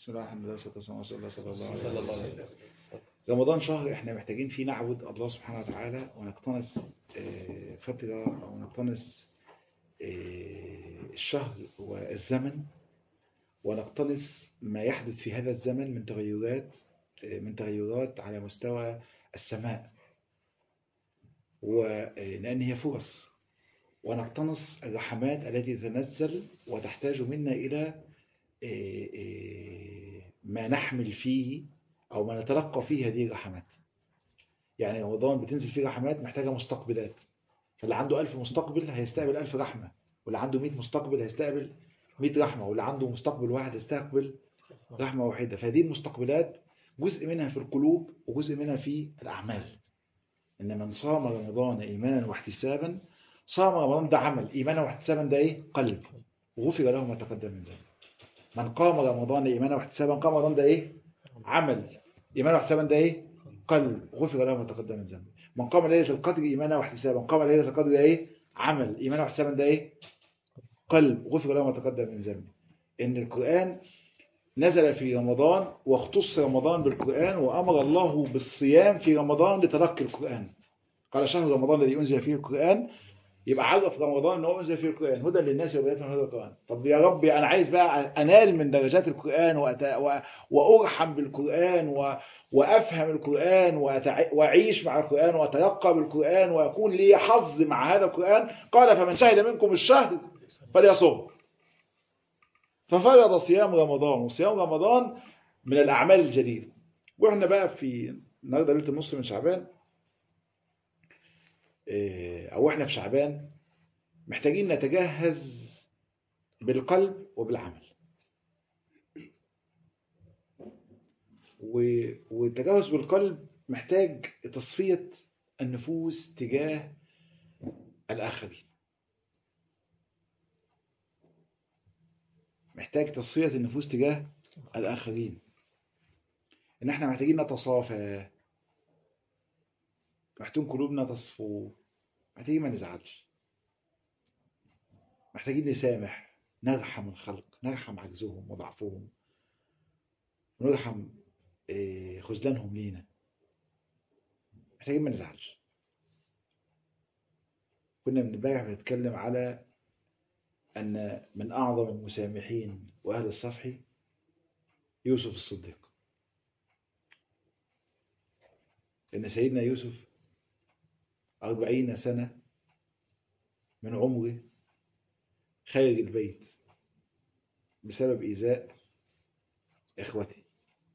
بسم الله الرحمن الرحيم والصلاة والسلام على رسول الله صلى الله عليه وسلم. رمضان شهر احنا محتاجين فيه نعبد الله سبحانه وتعالى ونقتنص فترة أو نقتنص الشهر والزمن، ونقتنص ما يحدث في هذا الزمن من تغيرات على مستوى السماء، ولأن هي فرص، ونقتنص الرحمات التي تتنزل وتحتاج منا إلى ما نحمل فيه أو ما نتلقى فيه هذه الرحمات. يعني رمضان بتنزل فيه رحمات محتاجة مستقبلات، فاللي عنده 1000 مستقبل هيستقبل 1000 رحمة، واللي عنده 100 مستقبل هيستقبل 100 رحمة، واللي عنده مستقبل واحد هيستقبل رحمة واحدة. فهذه المستقبلات جزء منها في القلوب وجزء منها في الأعمال. إن من صام رمضان إيمانا واحتسابا، صام رمضان ده عمل، إيمانا واحتسابا ده إيه؟ قلب، وغفر له ما تقدم من ذنبه. من قام رمضان إيمانا واحتسابا، قام رمضان ده إيه؟ عمل، إيمانا واحتسابا ده إيه؟ قلب، غفر له ما تقدم من ذنبه. من قام ليلة القدر إيمانا واحتسابا، قام ليلة القدر ده إيه؟ عمل، إيمانا واحتسابا ده إيه؟ قلب، غفر له ما تقدم من ذنبه. إن القرآن نزل في رمضان واختص رمضان بالقرآن، وأمر الله بالصيام في رمضان لتلقي القرآن. قال شهر رمضان الذي أنزل فيه القرآن، يبقى عرف رمضان ان هو انزل فيه القرآن هدى للناس وبينات من هدى القرآن. طب يا ربي انا عايز بقى انال من درجات القرآن وارحم بالقرآن وافهم القرآن واعيش مع القرآن واتلقى بالقرآن ويكون لي حظ مع هذا القرآن. قال فمن شهد منكم الشهر فليصوم. ففرض صيام رمضان، وصيام رمضان من الاعمال الجليلة. واحنا بقى في النهارده ليله النص من شعبان، او احنا في شعبان محتاجين نتجهز بالقلب وبالعمل. والتجهز بالقلب محتاج تصفية النفوس تجاه الآخرين، محتاج تصفية النفوس تجاه الآخرين. إن احنا محتاجين نتصافى، محتاجين قلوبنا تصفو، محتاجين ما نزعلش، محتاجين نسامح، نرحم الخلق، نرحم عجزهم وضعفهم، ونرحم خذلانهم لينا، محتاجين ما نزعلش. كنا من امبارح بنتكلم على أن من أعظم المسامحين وأهل الصفح يوسف الصديق. إن سيدنا يوسف 40 سنة من عمره خارج البيت بسبب إيذاء إخوته.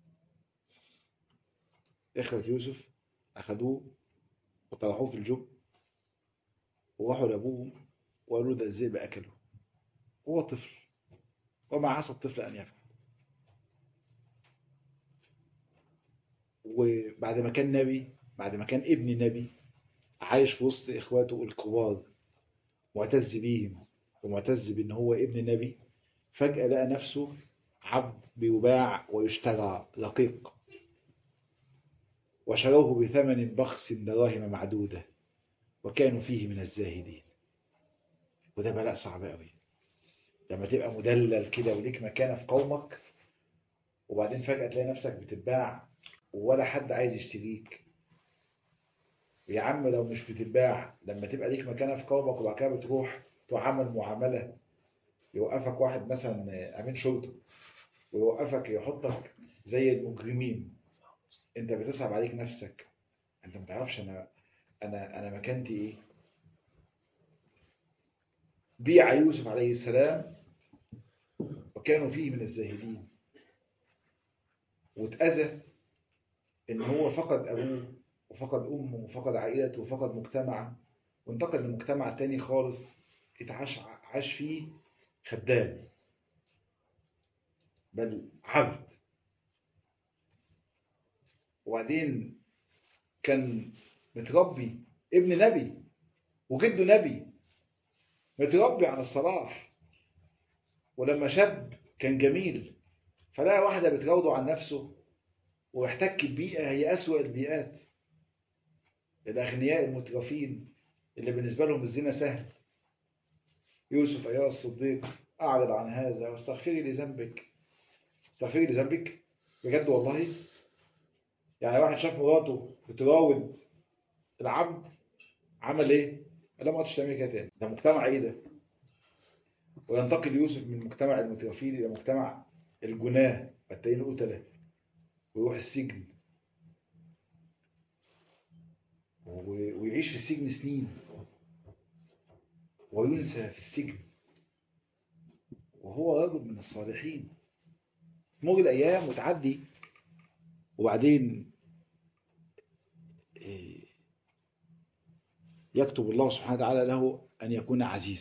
إخوة يوسف أخذوه وطرحوه في الجب، وراحوا لأبوهم وقالوا ده الذئب أكله. هو طفل وما عصى الطفل أن يفعل. وبعد ما كان نبي، بعد ما كان ابن نبي عايش في وسط إخواته الكبار، معتز بيهم ومعتز بأن هو ابن نبي، فجأة لقى نفسه عبد بيباع ويشترى رقيق، وشروه بثمن بخس دراهم معدودة، وكانوا فيه من الزاهدين. وده بلاء صعب قوي لما تبقى مدلل كده وليك مكانة في قومك، وبعدين فجأة تلاقي نفسك بتتباع ولا حد عايز يشتريك. يا عم لو مش بتتباع، لما تبقى ليك مكانة في قومك وبعد كده بتروح تعامل معاملة، يوقفك واحد مثلا أمين شرطة ويوقفك يحطك زي المجرمين، انت بتصعب عليك نفسك، انت ما تعرفش انا مكانتي ايه. بيع يوسف عليه السلام وكانوا فيه من الزاهدين، واتأذى ان هو فقد ابوه وفقد امه وفقد عائلته وفقد مجتمعه، وانتقل لمجتمع تاني خالص عاش فيه خدام بل عبد. وبعدين كان متربي ابن نبي وجده نبي، متربي على الصلاح، ولما شاب كان جميل، فلقى واحدة بتراوده عن نفسه واحتك ببيئة هي أسوأ البيئات، الأغنياء المترفين اللي بالنسبة لهم الزنا سهل. يوسف أيها الصديق أعرض عن هذا واستغفري لذنبك، استغفري لذنبك بجد والله. يعني واحد شاف مراته بتراود العبد، عمل ايه؟ قال لها ما عادش تعملي كده تاني. ده مجتمع ايه ده؟ وينتقل يوسف من مجتمع المترفين الى مجتمع الجناه والتانيين القتله، ويروح السجن ويعيش في السجن سنين وينسى في السجن وهو رجل من الصالحين. تمر الأيام وتعدي، وبعدين يكتب الله سبحانه وتعالى له أن يكون عزيز،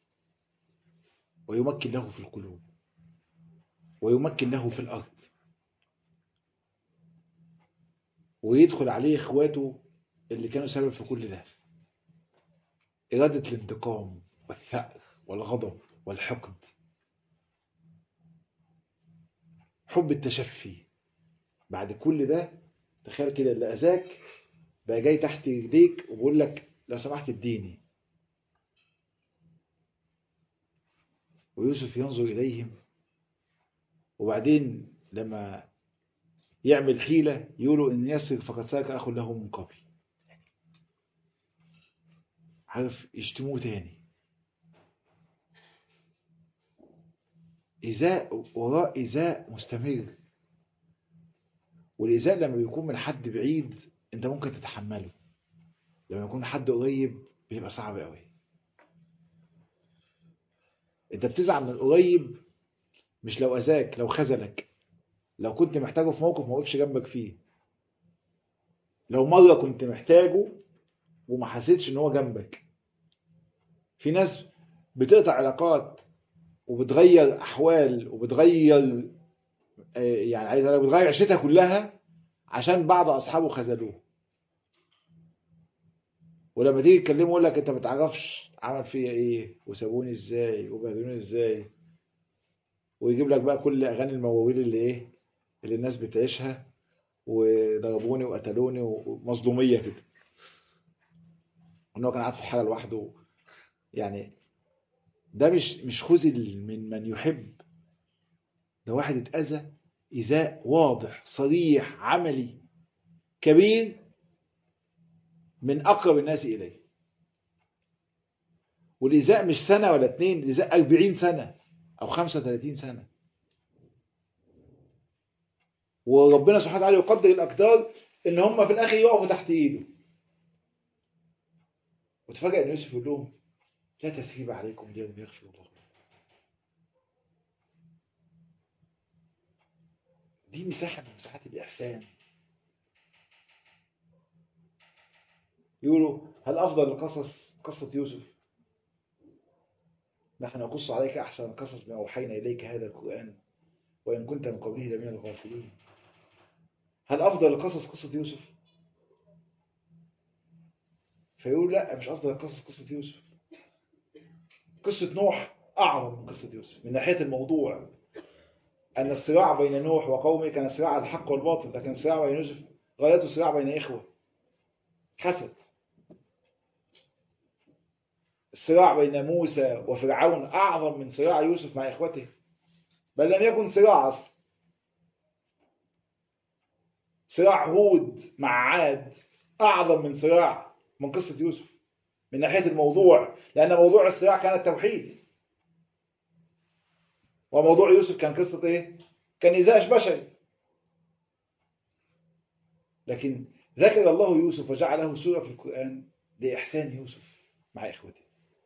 ويمكن له في القلوب، ويمكن له في الأرض، ويدخل عليه إخواته اللي كانوا سبب في كل ده، إرادة الانتقام والثأر والغضب والحقد، حب التشفي. بعد كل ده تخيل كده، اللي أذاك بقى جاي تحت يديك وبقول لك لو سمحت اديني. ويوسف ينظر إليهم، وبعدين لما يعمل حيلة يقولوا إن يسرق فقد سرق أخ له من قبل. عارف، يشتموه تاني، إيذاء وراء إيذاء مستمر. والإيذاء لما بيكون من حد بعيد أنت ممكن تتحمله، لما يكون حد قريب بيبقى صعب قوي. أنت بتزعل من القريب مش لو أذاك، لو خذلك، لو كنت محتاجه في موقف ما وقفش جنبك فيه، لو مرة كنت محتاجه وما حسيتش إن هو جنبك. في ناس بتقطع علاقات وبتغير أحوال وبتغير يعني عايز أقول بتغير عيشتها كلها عشان بعض أصحابه خذلوه. ولما تيجي تكلمه يقول لك أنت ما تعرفش عمل فيا إيه وسابوني إزاي وبهدلوني إزاي، ويجيب لك بقى كل أغاني المواويل اللي إيه اللي الناس بتعيشها، وضربوني وقتلوني ومظلومية كده، وإن هو كان قاعد في حالة لوحده. يعني ده مش خذل من يحب، ده واحد اتأذى إيذاء واضح صريح عملي كبير من أقرب الناس إليه. والإيذاء مش سنة ولا اتنين، الإيذاء 40 سنة أو 35 سنة. وربنا سبحانه وتعالى يقدر الأقدار إن هم في الآخر يقفوا تحت إيده. وتفاجأ إن يوسف يقول لهم لا تثريب عليكم اليوم يغفر الله لكم. دي مساحة من مساحات الإحسان. يقولوا هل أفضل القصص قصة يوسف؟ نحن نقص عليك أحسن القصص بما أوحينا إليك هذا القرآن وإن كنت من قبله لمن الغافلين. هل أفضل القصص قصة يوسف؟ فيقول لا، مش أفضل القصص قصة يوسف. قصة نوح أعظم من قصة يوسف من ناحية الموضوع، أن الصراع بين نوح وقومه كان صراع الحق والباطل، لكن الصراع بين يوسف غايته صراع بين إخوة حسد. الصراع بين موسى وفرعون أعظم من صراع يوسف مع إخوته، بل لم يكن صراع أصلا. صراع هود مع عاد أعظم من صراع من قصة يوسف من ناحية الموضوع، لأن موضوع الصراع كان التوحيد، وموضوع يوسف كان قصة إيه؟ كان نزاع بشري. لكن ذكر الله يوسف وجعله سورة في القرآن لإحسان يوسف مع إخوته.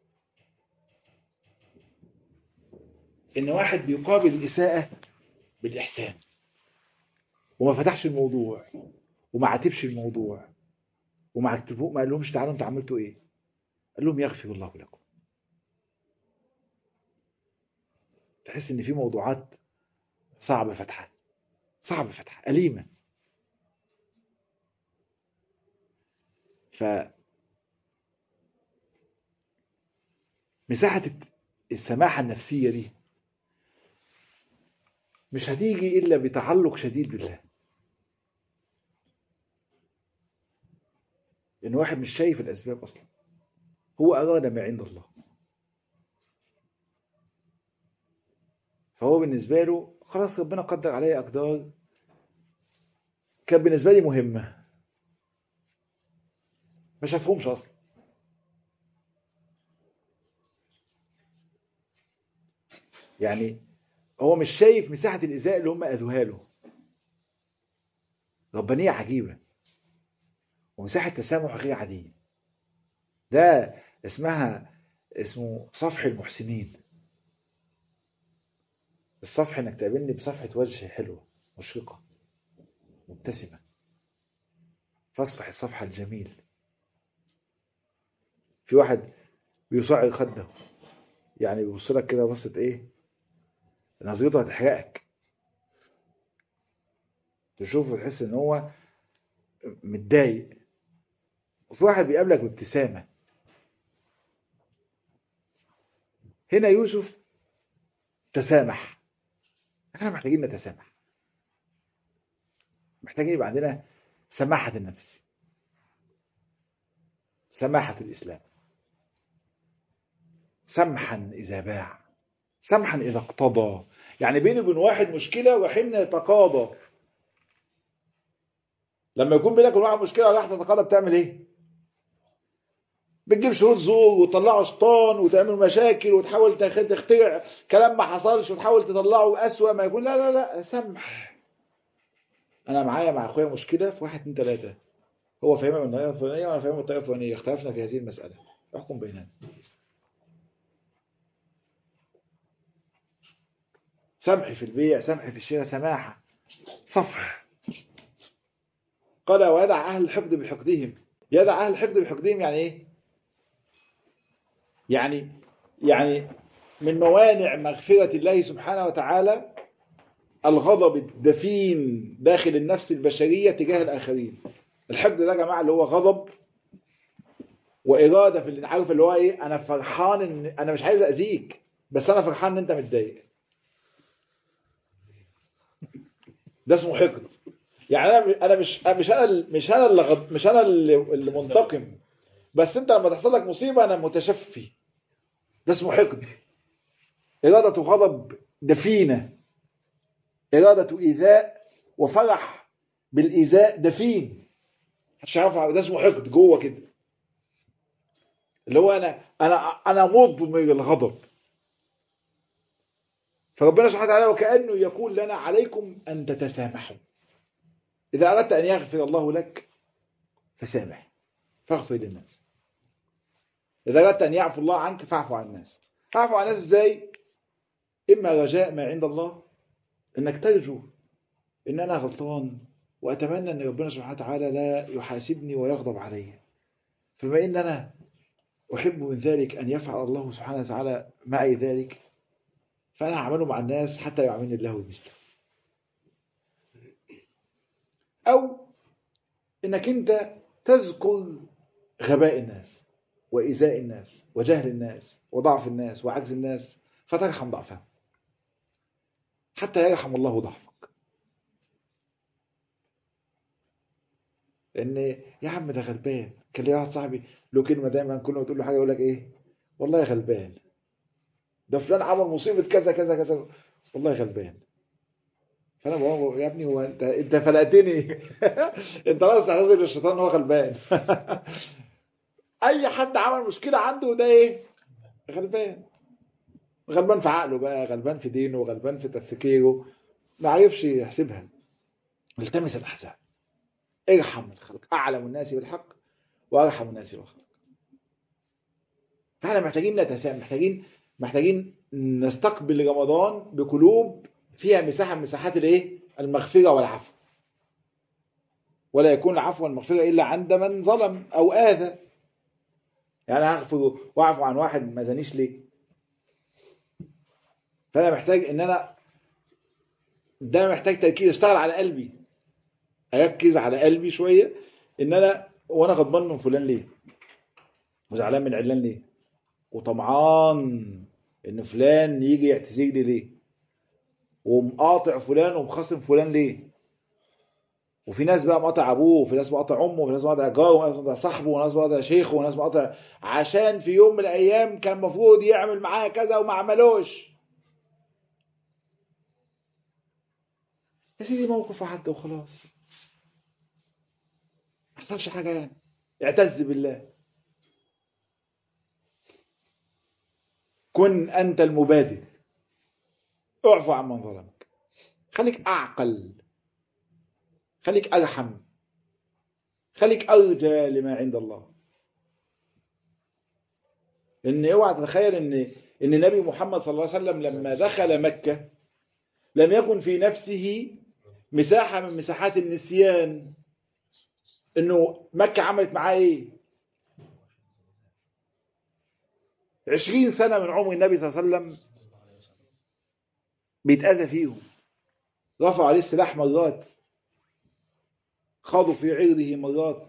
إن واحد بيقابل الإساءة بالإحسان، وما فتحش الموضوع وما عاتبش الموضوع وما عاتبوه، ما قال لهمش تعالوا انتوا عملتوا ايه، قال لهم يغفر الله لكم. تحس ان في موضوعات صعبة فتحها، صعبة فتحها، أليمة. فمساحة السماحة النفسية دي مش هتيجي إلا بتعلق شديد بالله. إن واحد مش شايف الأسباب أصلا، هو أراد ما عند الله، فهو بالنسبة له خلاص ربنا قدر عليا أقدار كان بالنسبة لي مهمة ما شافهمش أصلا. يعني هو مش شايف مساحة الإزاء اللي هم أذوها له. ربانية عجيبة ومساحة تسامح غير عادية. ده اسمه صفح المحسنين. الصفح انك تقابلني بصفحة وجه حلوة مشرقة مبتسمة، فاصفح الصفحة الجميل. في واحد بيصعد خده، يعني بيبص لك كده بصة ايه، نظرته هتحرقك، تشوفه تحس ان هو متضايق. وفي واحد بيقابلك بابتسامة. هنا يوسف تسامح. احنا محتاجين نتسامح، محتاجين يبقى عندنا سماحة النفس، سماحة الإسلام، سمحا إذا باع، سمحا إذا اقتضى. يعني بيني وبين واحد مشكلة وحين يتقاضى. لما يكون بينك وبين واحد مشكلة راح تتقاضى بتعمل ايه؟ بتجيب شهود زور وتطلعه شيطان وتعمل مشاكل وتحاول تخترع كلام ما حصلش وتحاول تطلعه أسوأ ما يكون. لا لا لا، سمح. أنا معايا مع أخويا مشكلة في 1 2 3، هو فاهمها من الطريقة الفلانية وأنا فاهمها من الطريقة الفلانية، اختلفنا في هذه المسألة، احكم بيننا. سمح في البيع، سمح في الشراء، سماحة، صفح. قال ويدع أهل الحقد بحقدهم. يدع أهل الحقد بحقدهم يعني إيه؟ يعني من موانع مغفرة الله سبحانه وتعالى الغضب الدفين داخل النفس البشرية تجاه الآخرين. الحقد ده يا جماعة اللي هو غضب وإرادة في اللي عارف اللي هو إيه، أنا فرحان إن أنا مش عايز أذيك بس أنا فرحان إن أنت متضايق. ده اسمه حقد. يعني أنا مش أنا اللي منتقم، بس أنت لما تحصل لك مصيبة أنا متشفي. ده اسمه حقد. إرادة غضب دفينة، إرادة إيذاء وفرح بالإيذاء دفين. مش عارف، ده اسمه حقد جوه كده، اللي هو أنا مضمر الغضب. فربنا سبحانه وتعالى وكأنه يقول لنا عليكم أن تتسامحوا. إذا أردت أن يغفر الله لك فسامح، فاغفر للناس. إذا أردت أن يعفو الله عنك فاعفو عن الناس. اعفو عن الناس إزاي؟ إما رجاء ما عند الله، إنك ترجو إن أنا غلطان وأتمنى أن ربنا سبحانه وتعالى لا يحاسبني ويغضب علي، فما إن أنا أحب من ذلك أن يفعل الله سبحانه وتعالى معي ذلك، فأنا أعمله مع الناس حتى يعاملني الله مثله. أو إنك أنت تذكر غباء الناس وإيذاء الناس وجهل الناس وضعف الناس وعجز الناس فترحم ضعفهم حتى يرحم الله ضعفك. لأن يا عم ده غلبان. كان لي واحد صاحبي له كلمة دايما كل ما تقول له حاجة يقول لك إيه؟ والله غلبان. ده فلان عمل مصيبة كذا كذا كذا، والله غلبان. فانا بقول يا ابني هو انت فلقتني. انت راس تعتذر للشيطان هو غلبان. اي حد عمل مشكله عنده ده ايه؟ غلبان. غلبان في عقله بقى، غلبان في دينه، غلبان في تفكيره، ما عرفش يحسبها. التمس الاحزاب، ارحم الخلق، اعلم الناس بالحق وارحم الناس بالخلق. فاحنا محتاجين نتسامح، محتاجين نستقبل رمضان بقلوب فيها مساحه من مساحات الايه؟ المغفره والعفو. ولا يكون العفو والمغفرة إلا عند من ظلم أو آذى. يعني هغفر وأعفو عن واحد ما زانيش ليه؟ فأنا محتاج إن أنا ده محتاج تركيز، اشتغل على قلبي، أركز على قلبي شوية إن أنا وأنا غضبان من فلان ليه؟ وزعلان من علان ليه؟ وطمعان إن فلان يجي يعتذر لي ليه؟ ومقاطع فلان ومخاصم فلان ليه؟ وفي ناس بقى مقاطع ابوه، وفي ناس مقاطع امه، وفي ناس مقاطع جاره، وناس مقاطع صاحبه، وناس مقاطع شيخه، وناس مقاطع عشان في يوم من الايام كان المفروض يعمل معاه كذا وما عملوش. يا سيدي موقف عدى وخلاص، ما حصلش حاجة يعني، اعتز بالله. كن أنت المبادر، اعفو عمن ظلمك، خليك أعقل، خليك أرحم، خليك أرجى لما عند الله. إن اوعى تتخيل إن النبي محمد صلى الله عليه وسلم لما دخل مكة لم يكن في نفسه مساحة من مساحات النسيان إنه مكة عملت معاه إيه. 20 سنة من عمر النبي صلى الله عليه وسلم بيتأذى فيهم، رفعوا عليه السلاح مرات، خاضوا في عرضه مرات،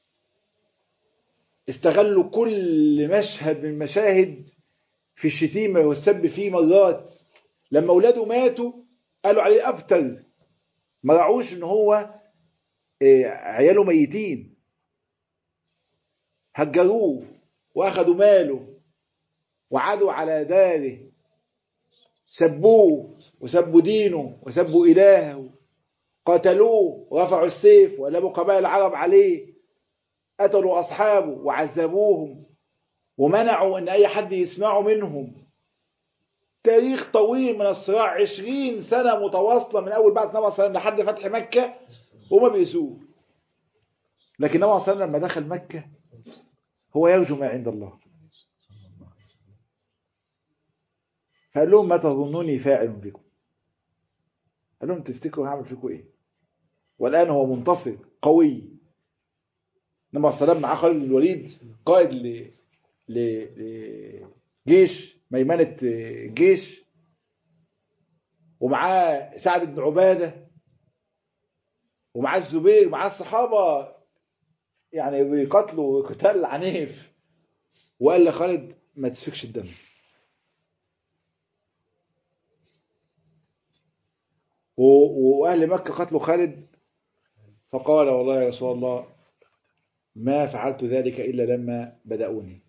استغلوا كل مشهد من مشاهد في الشتيمة والسب فيه مرات. لما أولاده ماتوا قالوا عليه أبتر، ما رعوش إن هو عياله ميتين، هجروه وأخذوا ماله وعادوا على داره، سبوه وسبوا دينه وسبوا إلهه، قتلوه ورفعوا السيف وقلبوا قبائل العرب عليه، قتلوا أصحابه وعذبوهم ومنعوا أن أي حد يسمعوا منهم. تاريخ طويل من الصراع، 20 سنة متواصلة من أول بعد النبي صلى الله عليه وسلم لحد فتح مكة وما بيسوه. لكن النبي صلى الله عليه وسلم لما دخل مكة هو يرجو ما عند الله، فقال لهم ما تظنوني فاعل بكم، قال لهم تفتكروا هعمل فيكم ايه؟ والآن هو منتصر قوي. النبي صلى الله عليه وسلم معاه خالد بن الوليد قائد لجيش ميمنة جيش، ومعاه سعد بن عبادة، ومعاه الزبير، ومعاه الصحابة يعني بيقتلوا قتال عنيف. وقال لخالد ما تسفكش الدم. وأهل مكة قتلوا خالد، فقال والله يا رسول الله ما فعلت ذلك إلا لما بدأوني.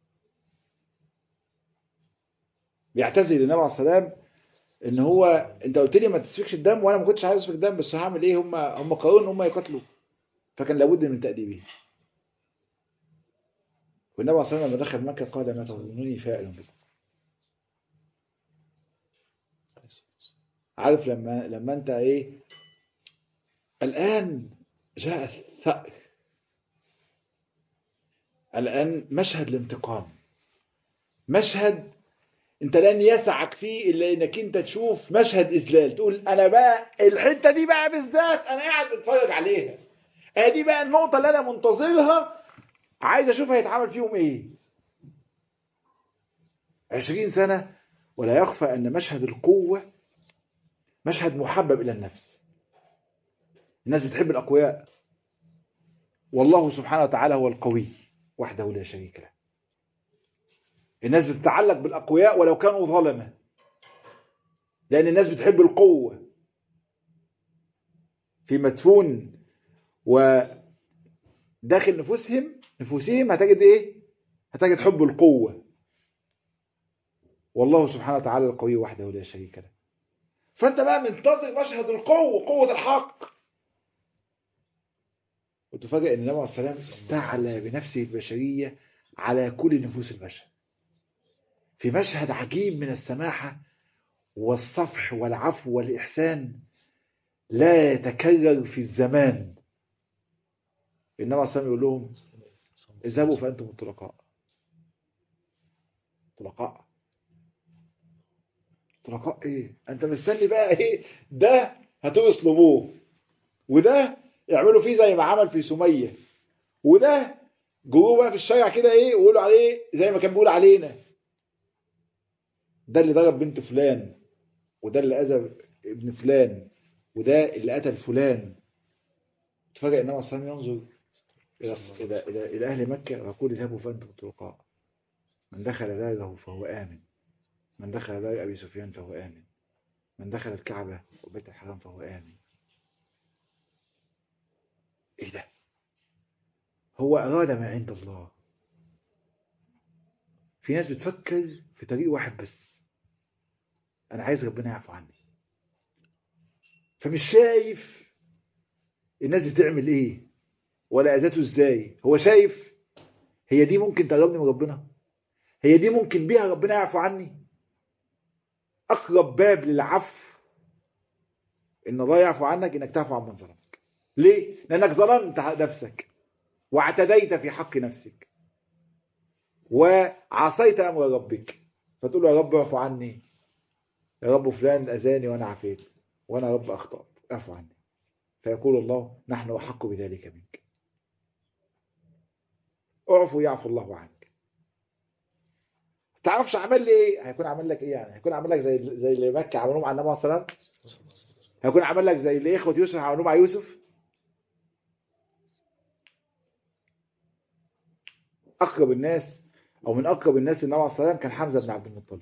بيعتذر للنبي عليه السلام ان هو انت قلت لي ما تسفكش الدم وانا ما كنتش عايز اسفك الدم، بس هعمل ايه؟ هم قرروا ان هم يقتلوا، فكان لابد من تأديبه. والنبي عليه الصلاة والسلام لما دخل مكة قال ما تظنوني فاعل بكم. عارف لما انت ايه الآن جاء الثأر، الآن مشهد الانتقام، مشهد انت لن يسعك فيه الا انك انت تشوف مشهد اذلال، تقول انا بقى الحتة دي بقى بالذات انا قاعد اتفرج عليها، دي بقى النقطة اللي انا منتظرها، عايز اشوف هيتعمل فيهم ايه. 20 سنة. ولا يخفى ان مشهد القوة مشهد محبب الى النفس. الناس بتحب الاقوياء، والله سبحانه وتعالى هو القوي وحده لا شريك له. الناس بتتعلق بالاقوياء ولو كانوا ظلمة، لان الناس بتحب القوة في مدفون وداخل نفوسهم هتجد ايه؟ هتجد حب القوة. والله سبحانه وتعالى القوي وحده لا شريك له. فانت بقى منتظر مشهد القوة، قوة الحق، وتفاجئ ان النبي عليه الصلاة والسلام استعلى بنفسه البشرية على كل نفوس البشر في مشهد عجيب من السماحة والصفح والعفو والإحسان لا يتكرر في الزمان. النبي عليه الصلاة والسلام يقول لهم اذهبوا فأنتم الطلقاء. طلقاء طلقاء ايه؟ انت مستني بقى ايه؟ ده هتسلبوه، وده يعملوا فيه زي ما عمل في سمية، وده جوه بقى في الشارع كده ايه ويقولوا عليه زي ما كان بيقول علينا، ده اللي ضرب بنت فلان، وده اللي اذى ابن فلان، وده اللي قتل فلان. تفاجئ النبي صلى الله عليه وسلم ينظر إلى أهل مكة ويقول اذهبوا فأنتم الطلقاء. من دخل داره فهو آمن، من دخل دار أبي سفيان فهو آمن، من دخل الكعبة وبيت الحرام فهو آمن. إيه ده؟ هو أراد ما عند الله. في ناس بتفكر في طريق واحد بس، أنا عايز ربنا يعفو عني، فمش شايف الناس بتعمل ايه ولا اذاته ازاي. هو شايف هي دي ممكن تقربني من ربنا، هي دي ممكن بيها ربنا يعفو عني. اقرب باب للعفو ان الله يعفو عنك انك تعفو عن من ظلمك. ليه؟ لانك ظلمت نفسك واعتديت في حق نفسك وعصيت امر ربك، فتقول له يا رب اعفو عني، يا رب فلان اذاني وانا عفيت، وانا رب اخطأت اعفو عني. فيقول الله نحن احق بذلك منك، اعفو يعفو الله عنك. تعرفش عمل لي ايه؟ هيكون عمل لك ايه يعني؟ هيكون عمل لك زي اللي مكة عملوه مع النبي صلى الله عليه وسلم؟ هيكون عمل لك زي اللي اخوة يوسف عملوه مع يوسف؟ اقرب الناس او من اقرب الناس للنبي صلى الله عليه وسلم كان حمزة بن عبد المطلب.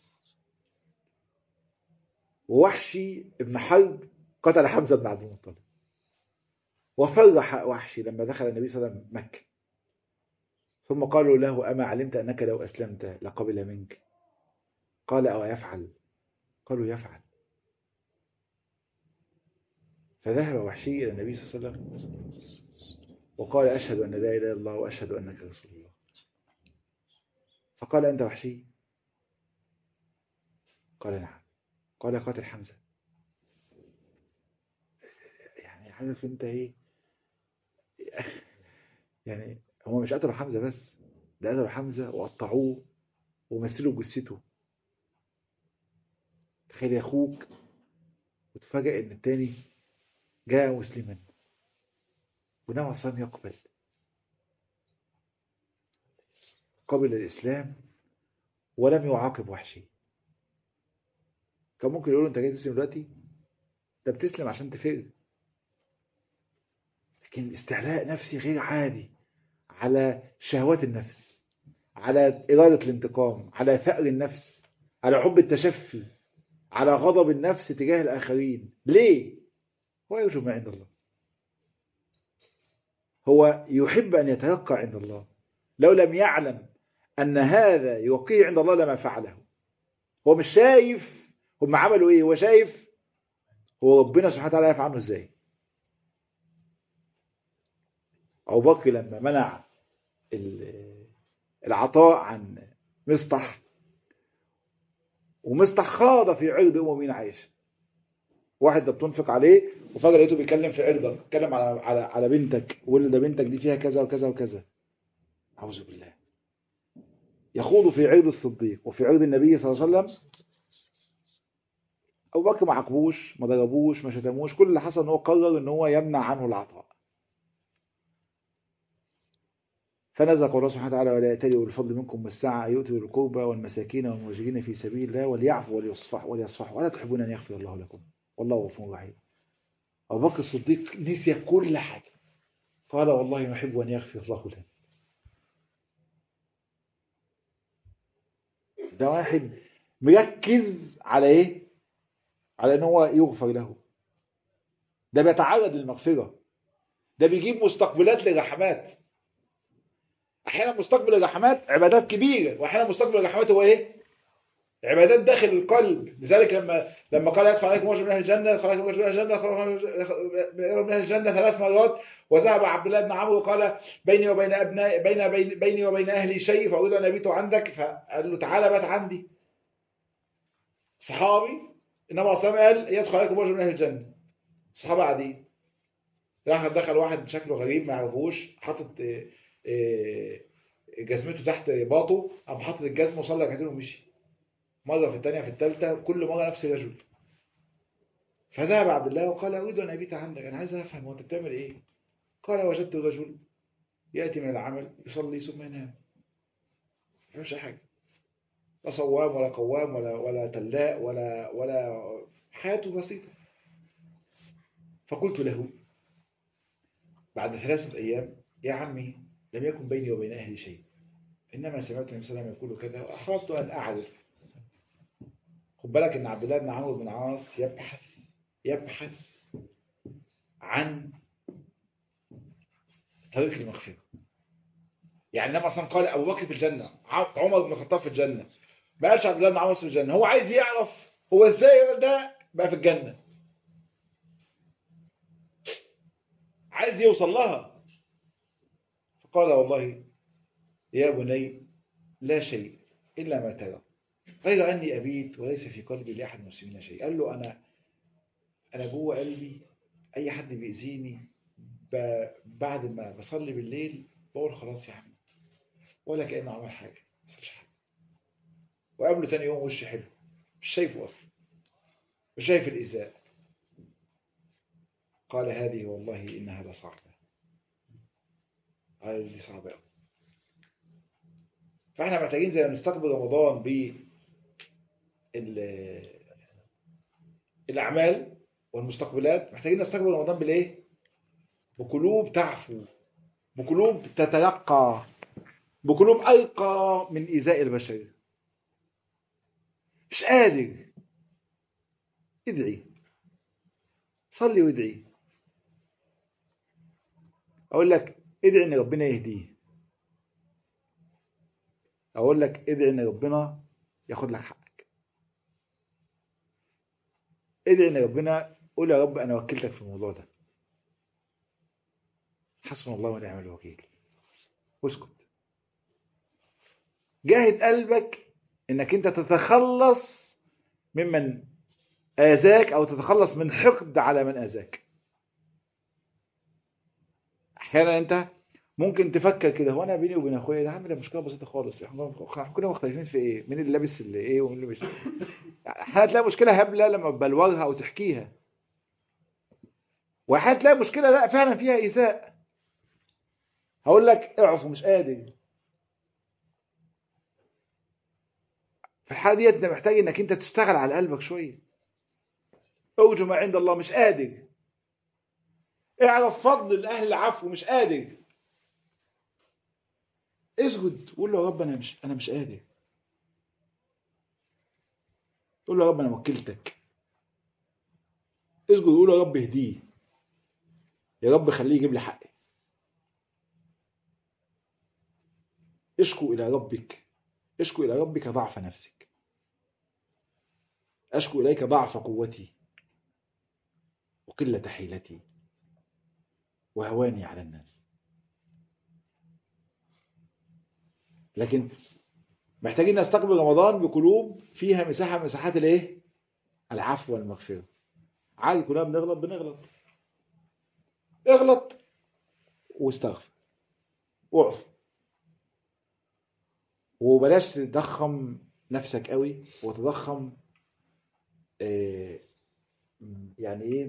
ووحشي ابن حرب قتل حمزة بن عبد المطلب. وفرح وحشي لما دخل النبي صلى الله عليه وسلم مكة، ثم قالوا له أما علمت أنك لو أسلمت لقبل منك؟ قال أو يفعل؟ قالوا يفعل. فذهب وحشي إلى النبي صلى الله عليه وسلم وقال أشهد أن لا إله إلا الله وأشهد أنك رسول الله. فقال أنت وحشي؟ قال نعم. قال قاتل حمزة. يعني عارف انت ايه يعني؟ هم مش قتلوا حمزة بس، ده قتلوا حمزة وقطعوه ومثلوا جثته. تخيل يا اخوك وتفاجئ ان التاني جاء مسلما ونوى صام يقبل، قبل الإسلام ولم يعاقب وحشي. كان ممكن يقولوا انت جاي تسلم دلوقتي؟ ده بتسلم عشان تفر. لكن استعلاء نفسي غير عادي على شهوات النفس، على إرادة الانتقام، على ثأر النفس، على حب التشفي، على غضب النفس تجاه الآخرين. ليه؟ هو يرجو ما عند الله، هو يحب أن يتيقع عند الله. لو لم يعلم أن هذا يوقيه عند الله لما فعله. هو مش شايف هم عملوا ايه، هو شايف هو ربنا سبحانه وتعالى يعفو عنه ازاي. أبو بكر لما منع العطاء عن مصطح، ومصطح خاض في عرض أم المؤمنين عائشة. واحد ده بتنفق عليه وفجأة لقيته بيتكلم في عرضك، بيتكلم على بنتك، ويقول ده بنتك دي فيها كذا وكذا وكذا. أعوذ بالله. يخوض في عرض الصديق وفي عرض النبي صلى الله عليه وسلم. أبو بكر ما عاقبوش، ما ضربوش، ما شتموش، كل اللي حصل ان هو قرر ان هو يمنع عنه العطاء. فنزل قول الله سبحانه وتعالى ولا يأتلي أولو الفضل منكم والسعة يؤتوا ذوي القربى والمساكين والمهاجرين في سبيل الله وليعفوا وليصفحوا ولا تحبون أن يغفر الله لكم والله غفور رحيم. أبو بكر الصديق نسي كل حاجة، قال والله نحب أن يغفر الله لنا. ده واحد مركز على إيه؟ على أن هو يغفر له. ده بيتعرض للمغفرة، ده بيجيب مستقبلات للرحمات. أحيانا مستقبل الرحمات عبادات كبيرة، وأحيانا مستقبل الرحمات هو إيه؟ عبادات داخل القلب. لذلك لما قال يدخل عليكم رجل من اهل الجنه، يدخل عليكم رجل من اهل الجنه، من اهل الجنه 3 مرات. وذهب عبد الله بن عمرو وقال بيني وبين ابناء بيني وبين اهلي شيء فاريد ان ابيت عندك، فقال له تعالى بات عندي. صحابي النبي صلى الله عليه وسلم قال يدخل عليكم رجل من اهل الجنه، الصحابه قاعدين. راح دخل واحد شكله غريب ما يعرفوش، حاطط جزمته تحت باطه، قام حاطط الجزمه وصلى ركعتين ومشي. مرة في الثانية في الثالثة كل مرة نفس الرجل. فذهب عبد الله وقال أريد أن أبيت عندك، أنا عايز أفهم وأنت بتعمل إيه؟ قال وجدت رجل يأتي من العمل يصلي ثم ينام، ما يعملش حاجة، لا صوام ولا قوام ولا تلاء ولا حياته بسيطة. فقلت له بعد 3 أيام يا عمي لم يكن بيني وبين أهلي شيء، إنما سمعت النبي صلى الله عليه وسلم يقول كذا وأحببت أن أعرف. خد بالك إن عبد الله بن عمرو بن العاص يبحث عن طريق المغفرة. يعني النبي اصلا قال ابو بكر في الجنه، عمر بن الخطاب في الجنه، ما قالش عبد الله بن عمرو في الجنه. هو عايز يعرف هو ازاي ده بقى في الجنه. عايز يوصل لها. فقال والله يا بني لا شيء إلا ما ترى غير أني أبيت وليس في قلبي لأحد المسلمين شيء. قال له أنا جوه قلبي أي حد بيأذيني بعد ما بصلي بالليل بقول خلاص يا عم ولا كأنه عمل حاجة، وقابله تاني يوم وش حلو، مش شايفه أصلا، مش شايف الإزاء. قال هذه والله إنها لصعبة. قال دي صعبة أوي. فاحنا محتاجين زي ما نستقبل رمضان بالأعمال والمستقبلات، محتاجين نستقبل رمضان بالإيه؟ بقلوب تعفو، بقلوب تتلقى، بقلوب ألقى من إيذاء البشر. مش قادر، ادعي، صلي وادعي. أقول لك ادعي إن ربنا يهديه، أقول لك ادعي إن ربنا ياخد لك حقك، ادعي إن ربنا، قول يا رب أنا وكلتك في الموضوع ده، حسبنا الله ونعم الوكيل، واسكت. جاهد قلبك إنك أنت تتخلص ممن آذاك أو تتخلص من حقد على من آذاك. أحيانا أنت ممكن تفكر كده، هو أنا بيني وبين أخويا ده عامل مشكلة بسيطة خالص، إحنا كنا مختلفين في إيه؟ مين اللي لابس اللي إيه ومين اللي مش. أحيانا تلاقي مشكلة هبلة لما تبلورها أو تحكيها، وأحيانا تلاقي مشكلة لا فعلا فيها إيذاء. هقول لك اعرف ومش قادر، في الحالة دي أنت محتاج إنك أنت تشتغل على قلبك شوية. أرجو ما عند الله، مش قادر. اعرف فضل أهل العفو، مش قادر. اسجد قول له يا رب أنا مش قادر. قول له يا رب أنا وكلتك. اسجد قول له يا رب اهديه، يا رب خليه يجيب لي حقي. اشكو إلى ربك، اشكو إلى ربك ضعف نفسك. أشكو إليك ضعف قوتي وقلة حيلتي وهواني على الناس. لكن محتاجين نستقبل رمضان بقلوب فيها مساحة من مساحات الايه؟ العفو والمغفرة. عادي كلنا بنغلط. اغلط واستغفر واعف، وبلاش تضخم نفسك قوي وتضخم يعني ايه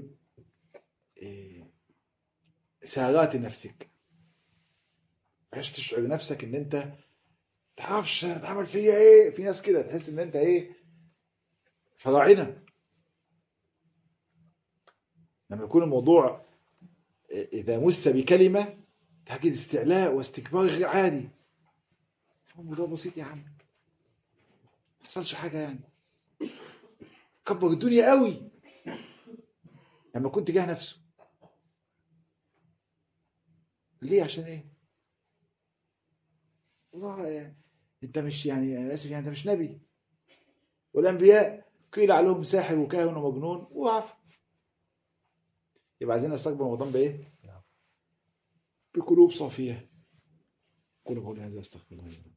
سعرات نفسك، بلاش تشعر نفسك ان انت تعرفش هتعمل فيا ايه. في ناس كده تحس ان انت ايه، فراعنه. لما يكون الموضوع اذا مس بكلمه تجد استعلاء واستكبار غير عادي. الموضوع بسيط يا عم، ما حصلش حاجه يعني. كبر الدنيا قوي لما كنت جاه نفسه. ليه؟ عشان ايه؟ والله يعني انت مش، يعني انا اسف، يعني انت مش نبي. والانبياء قيل عليهم ساحر وكاهن ومجنون وعفو. يبقى عايزين نستقبل رمضان بايه؟ بقلوب صافيه. قولوا قولي هذا استغفر الله.